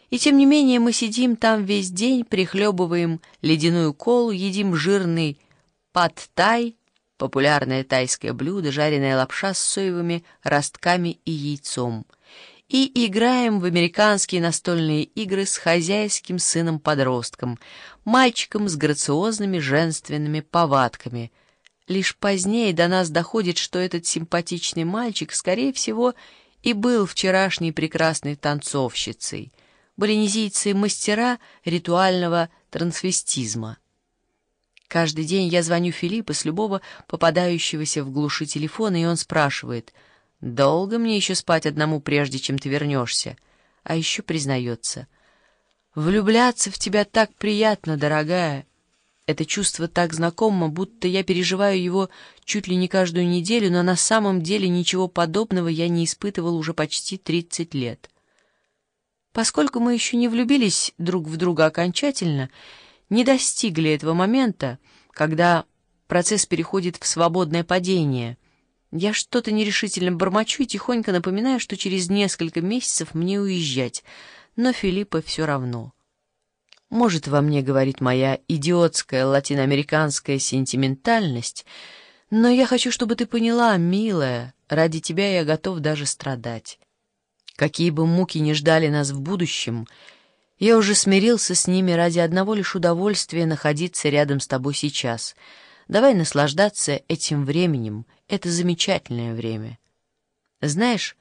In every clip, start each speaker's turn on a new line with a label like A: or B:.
A: И тем не менее мы сидим там весь день, прихлебываем ледяную колу, едим жирный пад-тай, популярное тайское блюдо, жареная лапша с соевыми ростками и яйцом, и играем в американские настольные игры с хозяйским сыном-подростком, мальчиком с грациозными женственными повадками. Лишь позднее до нас доходит, что этот симпатичный мальчик, скорее всего, и был вчерашней прекрасной танцовщицей. Полинезийцы — мастера ритуального трансвестизма. Каждый день я звоню Филиппу с любого попадающегося в глуши телефона, и он спрашивает: «Долго мне еще спать одному, прежде чем ты вернешься?» А еще признается: «Влюбляться в тебя так приятно, дорогая. Это чувство так знакомо, будто я переживаю его чуть ли не каждую неделю, но на самом деле ничего подобного я не испытывал уже почти 30 лет». Поскольку мы еще не влюбились друг в друга окончательно, не достигли этого момента, когда процесс переходит в свободное падение, я что-то нерешительно бормочу и тихонько напоминаю, что через несколько месяцев мне уезжать, но Филиппа все равно. Может, во мне говорит моя идиотская латиноамериканская сентиментальность, но я хочу, чтобы ты поняла, милая, ради тебя я готов даже страдать. Какие бы муки ни ждали нас в будущем, я уже смирился с ними ради одного лишь удовольствия находиться рядом с тобой сейчас. Давай наслаждаться этим временем, это замечательное время. Знаешь,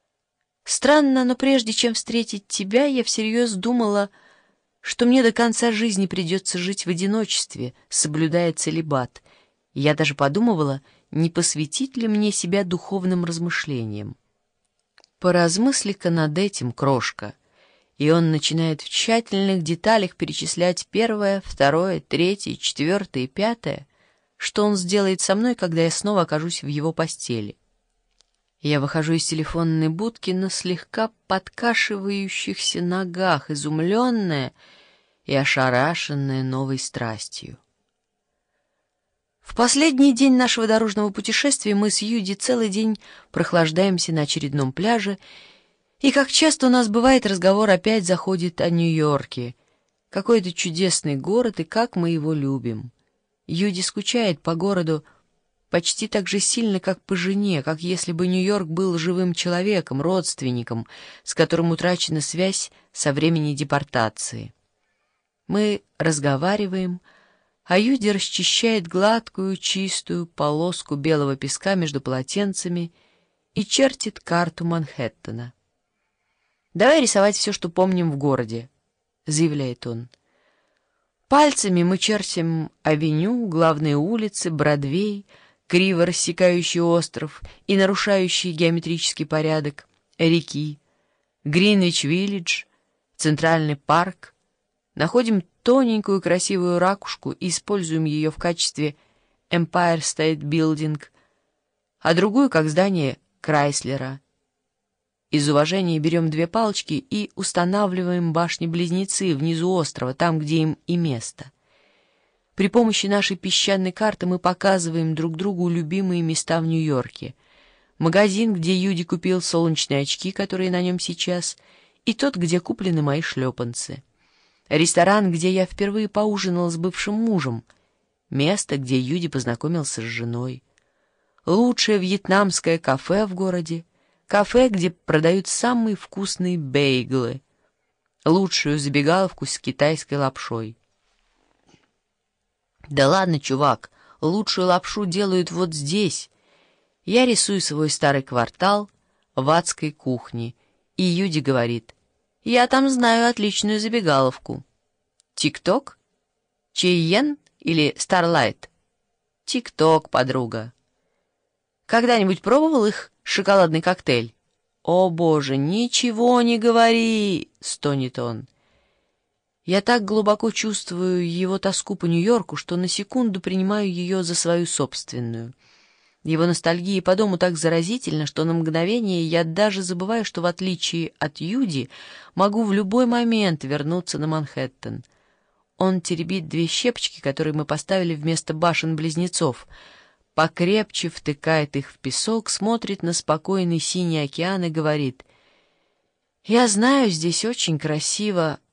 A: странно, но прежде чем встретить тебя, я всерьез думала, что мне до конца жизни придется жить в одиночестве, соблюдая целибат. Я даже подумывала, не посвятить ли мне себя духовным размышлениям. Поразмысли-ка над этим, крошка. И он начинает в тщательных деталях перечислять первое, второе, третье, четвертое и пятое, что он сделает со мной, когда я снова окажусь в его постели. Я выхожу из телефонной будки на слегка подкашивающихся ногах, изумленная и ошарашенная новой страстью. В последний день нашего дорожного путешествия мы с Юди целый день прохлаждаемся на очередном пляже, и, как часто у нас бывает, разговор опять заходит о Нью-Йорке. Какой это чудесный город, и как мы его любим. Юди скучает по городу почти так же сильно, как по жене, как если бы Нью-Йорк был живым человеком, родственником, с которым утрачена связь со времени депортации. Мы разговариваем, а Юди расчищает гладкую, чистую полоску белого песка между полотенцами и чертит карту Манхэттена. «Давай рисовать все, что помним в городе», — заявляет он. Пальцами мы чертим авеню, главные улицы, Бродвей, криво рассекающий остров и нарушающий геометрический порядок, реки, Гринвич-Виллидж, Центральный парк. Находим тоненькую красивую ракушку и используем ее в качестве Empire State Building, а другую как здание Крайслера. Из уважения берем две палочки и устанавливаем башни-близнецы внизу острова, там, где им и место. При помощи нашей песчаной карты мы показываем друг другу любимые места в Нью-Йорке. Магазин, где Юди купил солнечные очки, которые на нем сейчас, и тот, где куплены мои шлепанцы. Ресторан, где я впервые поужинала с бывшим мужем. Место, где Юди познакомился с женой. Лучшее вьетнамское кафе в городе. Кафе, где продают самые вкусные бейглы. Лучшую забегаловку с китайской лапшой. Да ладно, чувак, лучшую лапшу делают вот здесь. Я рисую свой старый квартал в адской кухне, и Юди говорит: «Я там знаю отличную забегаловку». «Тик-ток? Чейен или Старлайт?» «Тик-ток, подруга». «Когда-нибудь пробовал их шоколадный коктейль?» «О, боже, ничего не говори!» — стонет он. Я так глубоко чувствую его тоску по Нью-Йорку, что на секунду принимаю ее за свою собственную. Его ностальгия по дому так заразительна, что на мгновение я даже забываю, что в отличие от Юди могу в любой момент вернуться на Манхэттен. Он теребит две щепочки, которые мы поставили вместо башен-близнецов, покрепче втыкает их в песок, смотрит на спокойный синий океан и говорит: Я знаю, здесь очень красиво,